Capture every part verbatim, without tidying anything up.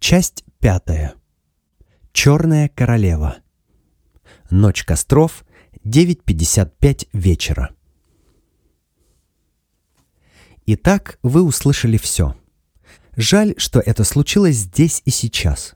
Часть пятая. Черная королева. Ночь костров, девять пятьдесят пять вечера. Итак, вы услышали все. Жаль, что это случилось здесь и сейчас.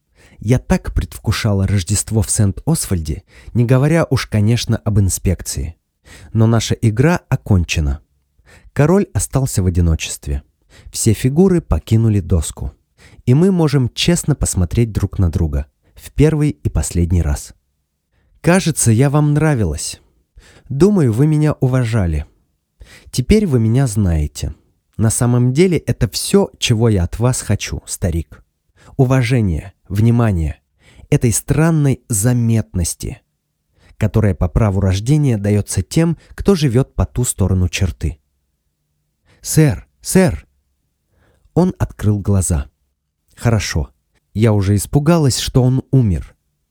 Я так предвкушала Рождество в Сент-Освальде, не говоря уж, конечно, об инспекции. Но наша игра окончена. Король остался в одиночестве. Все фигуры покинули доску. И мы можем честно посмотреть друг на друга. В первый и последний раз. Кажется, я вам нравилась. Думаю, вы меня уважали. Теперь вы меня знаете. На самом деле это все, чего я от вас хочу, старик. Уважение, внимание, этой странной заметности, которая по праву рождения дается тем, кто живет по ту сторону черты. «Сэр, сэр!» Он открыл глаза. «Хорошо. Я уже испугалась, что он умер.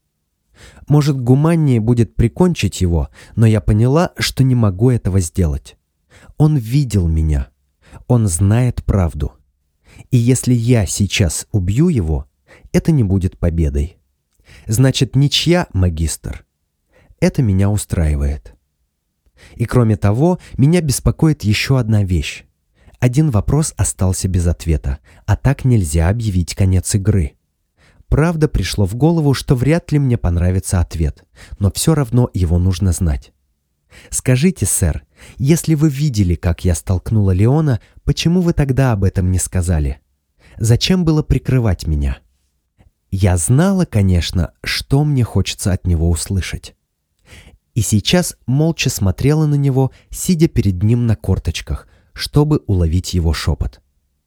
Может, гуманнее будет прикончить его, но я поняла, что не могу этого сделать. Он видел меня. Он знает правду. И если я сейчас убью его, это не будет победой. Значит, ничья, магистр. Это меня устраивает. И кроме того, меня беспокоит еще одна вещь. Один вопрос остался без ответа, а так нельзя объявить конец игры. Правда, пришло в голову, что вряд ли мне понравится ответ, но все равно его нужно знать. Скажите, сэр, если вы видели, как я столкнула Леона, почему вы тогда об этом не сказали? Зачем было прикрывать меня? Я знала, конечно, что мне хочется от него услышать. И сейчас молча смотрела на него, сидя перед ним на корточках, чтобы уловить его шепот.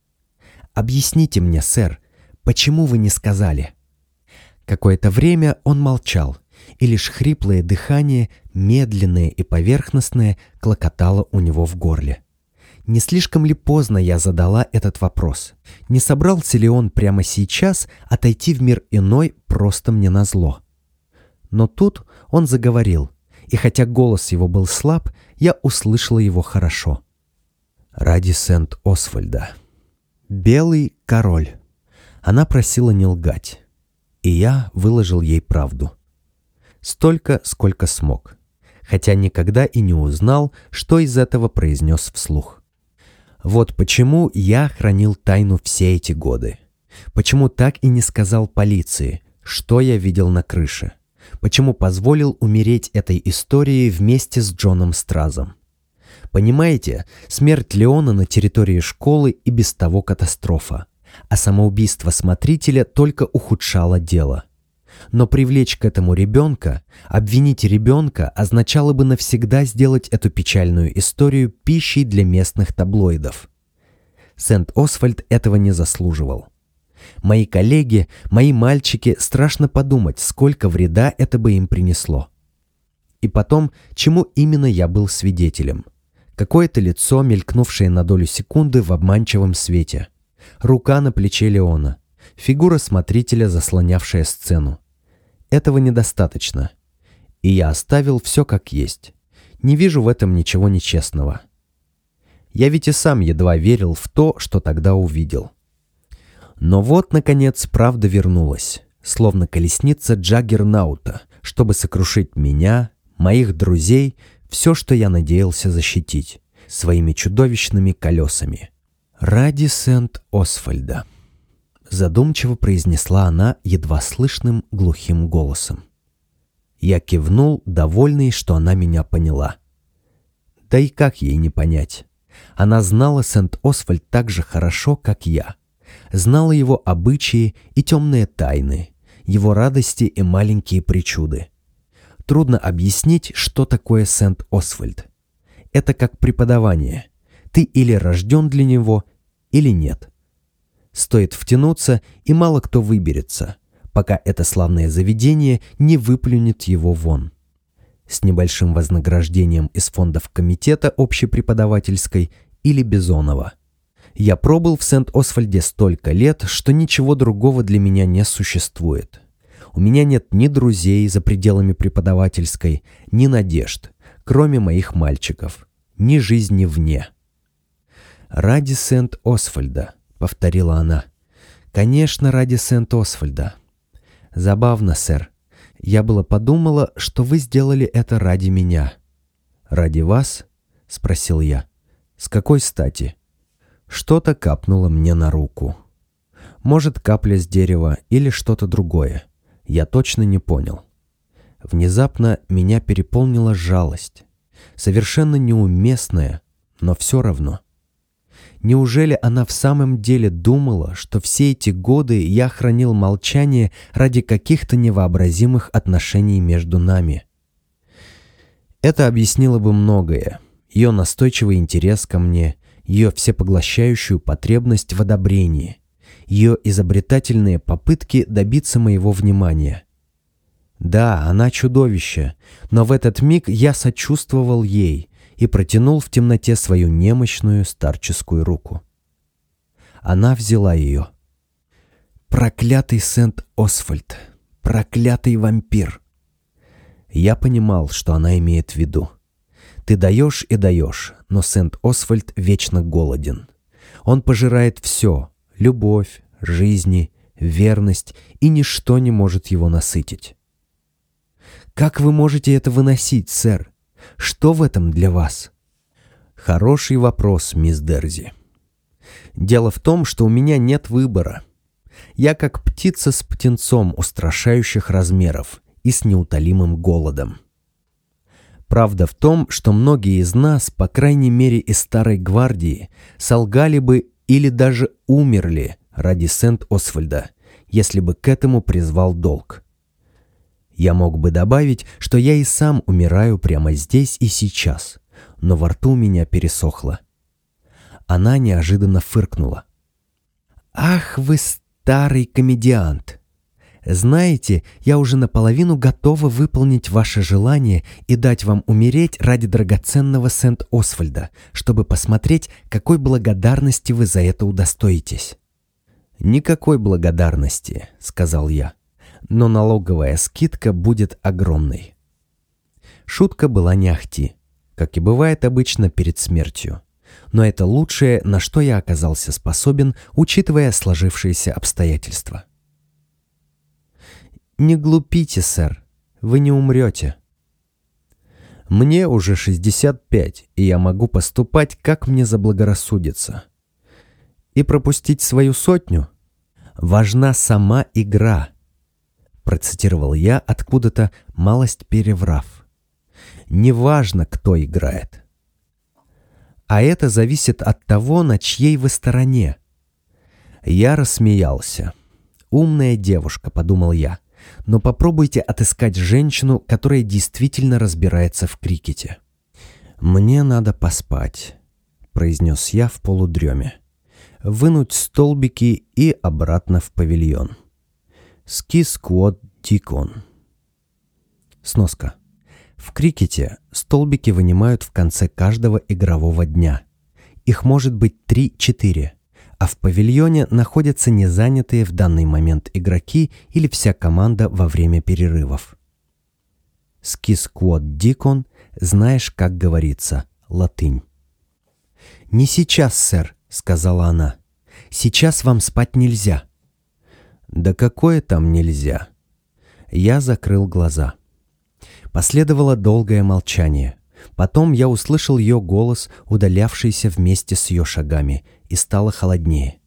«Объясните мне, сэр, почему вы не сказали?» Какое-то время он молчал, и лишь хриплое дыхание, медленное и поверхностное, клокотало у него в горле. Не слишком ли поздно я задала этот вопрос? Не собрался ли он прямо сейчас отойти в мир иной просто мне назло? Но тут он заговорил, и хотя голос его был слаб, я услышала его хорошо. «Ради Сент-Освальда. Белый король». Она просила не лгать, и я выложил ей правду. Столько, сколько смог, хотя никогда и не узнал, что из этого произнес вслух. Вот почему я хранил тайну все эти годы. Почему так и не сказал полиции, что я видел на крыше. Почему позволил умереть этой истории вместе с Джоном Стразом. Понимаете, смерть Леона на территории школы и без того катастрофа, а самоубийство смотрителя только ухудшало дело. Но привлечь к этому ребенка, обвинить ребенка означало бы навсегда сделать эту печальную историю пищей для местных таблоидов. Сент-Освальд этого не заслуживал. Мои коллеги, мои мальчики, страшно подумать, сколько вреда это бы им принесло. И потом, чему именно я был свидетелем. Какое-то лицо, мелькнувшее на долю секунды в обманчивом свете. Рука на плече Леона. Фигура смотрителя, заслонявшая сцену. Этого недостаточно. И я оставил все как есть. Не вижу в этом ничего нечестного. Я ведь и сам едва верил в то, что тогда увидел. Но вот, наконец, правда вернулась, словно колесница Джаггернаута, чтобы сокрушить меня, моих друзей, все, что я надеялся защитить, своими чудовищными колесами. «Ради Сент-Освальда», — задумчиво произнесла она едва слышным глухим голосом. Я кивнул, довольный, что она меня поняла. Да и как ей не понять? Она знала Сент-Освальд так же хорошо, как я. Знала его обычаи и темные тайны, его радости и маленькие причуды. Трудно объяснить, что такое Сент-Освальд. Это как преподавание. Ты или рожден для него, или нет. Стоит втянуться, и мало кто выберется, пока это славное заведение не выплюнет его вон. С небольшим вознаграждением из фондов комитета общепреподавательской или Бизонова. Я пробыл в Сент-Освальде столько лет, что ничего другого для меня не существует. У меня нет ни друзей за пределами преподавательской, ни надежд, кроме моих мальчиков, ни жизни вне. «Ради Сент-Освальда», — повторила она. Конечно, ради Сент-Освальда. Забавно, сэр. Я было подумала, что вы сделали это ради меня. Ради вас? Спросил я. С какой стати? Что-то капнуло мне на руку. Может, капля с дерева или что-то другое. Я точно не понял. Внезапно меня переполнила жалость. Совершенно неуместная, но все равно. Неужели она в самом деле думала, что все эти годы я хранил молчание ради каких-то невообразимых отношений между нами? Это объяснило бы многое. Ее настойчивый интерес ко мне, ее всепоглощающую потребность в одобрении, ее изобретательные попытки добиться моего внимания. Да, она чудовище, но в этот миг я сочувствовал ей и протянул в темноте свою немощную старческую руку. Она взяла ее. Проклятый Сент-Освальд, проклятый вампир. Я понимал, что она имеет в виду. Ты даешь и даешь, но Сент-Освальд вечно голоден. Он пожирает все — любовь, жизни, верность, и ничто не может его насытить. Как вы можете это выносить, сэр? Что в этом для вас? Хороший вопрос, мисс Дерзи. Дело в том, что у меня нет выбора. Я как птица с птенцом устрашающих размеров и с неутолимым голодом. Правда в том, что многие из нас, по крайней мере из Старой Гвардии, солгали бы или даже умерли ради Сент-Освальда, если бы к этому призвал долг. Я мог бы добавить, что я и сам умираю прямо здесь и сейчас, но во рту у меня пересохло. Она неожиданно фыркнула. «Ах, вы старый комедиант! Знаете, я уже наполовину готова выполнить ваше желание и дать вам умереть ради драгоценного Сент-Освальда, чтобы посмотреть, какой благодарности вы за это удостоитесь». «Никакой благодарности», — сказал я. Но налоговая скидка будет огромной. Шутка была не ахти, как и бывает обычно перед смертью. Но это лучшее, на что я оказался способен, учитывая сложившиеся обстоятельства. «Не глупите, сэр, вы не умрете». «Мне уже шестьдесят пять, и я могу поступать, как мне заблагорассудится. И пропустить свою сотню? Важна сама игра», процитировал я откуда-то, малость переврав. «Неважно, кто играет. А это зависит от того, на чьей вы стороне». Я рассмеялся. «Умная девушка», — подумал я, «но попробуйте отыскать женщину, которая действительно разбирается в крикете». «Мне надо поспать», — произнес я в полудреме. «Вынуть столбики и обратно в павильон». Ски-сквот дикон. Сноска. В крикете столбики вынимают в конце каждого игрового дня. Их может быть три-четыре, а в павильоне находятся незанятые в данный момент игроки или вся команда во время перерывов. Ски-сквот дикон, знаешь, как говорится, латынь. «Не сейчас, сэр», — сказала она. «Сейчас вам спать нельзя». «Да какое там нельзя?» Я закрыл глаза. Последовало долгое молчание. Потом я услышал ее голос, удалявшийся вместе с ее шагами, и стало холоднее.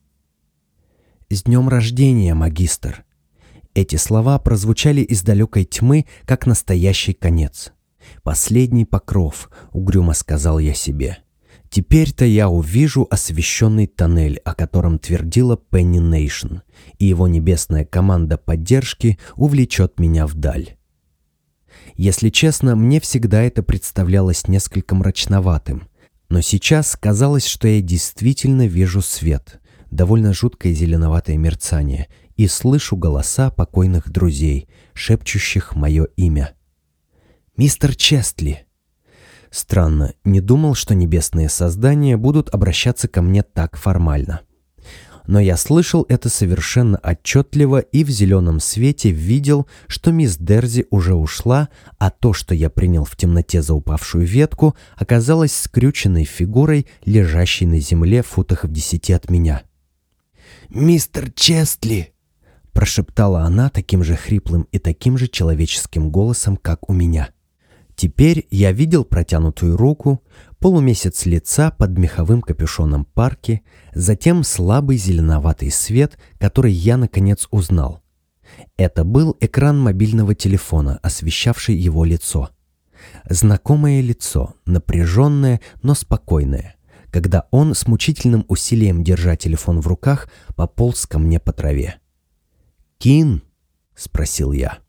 «С днем рождения, магистр!» Эти слова прозвучали из далекой тьмы, как настоящий конец. «Последний покров», — угрюмо сказал я себе. Теперь-то я увижу освещенный тоннель, о котором твердила Пенни Нейшн, и его небесная команда поддержки увлечет меня вдаль. Если честно, мне всегда это представлялось несколько мрачноватым, но сейчас казалось, что я действительно вижу свет, довольно жуткое зеленоватое мерцание, и слышу голоса покойных друзей, шепчущих мое имя. «Мистер Честли!» Странно, не думал, что небесные создания будут обращаться ко мне так формально. Но я слышал это совершенно отчетливо и в зеленом свете видел, что мисс Дерзи уже ушла, а то, что я принял в темноте за упавшую ветку, оказалось скрюченной фигурой, лежащей на земле в футах в десяти от меня. «Мистер Честли!» — прошептала она таким же хриплым и таким же человеческим голосом, как у меня. Теперь я видел протянутую руку, полумесяц лица под меховым капюшоном парки, затем слабый зеленоватый свет, который я, наконец, узнал. Это был экран мобильного телефона, освещавший его лицо. Знакомое лицо, напряженное, но спокойное, когда он с мучительным усилием, держа телефон в руках, пополз ко мне по траве. «Кин?» — спросил я.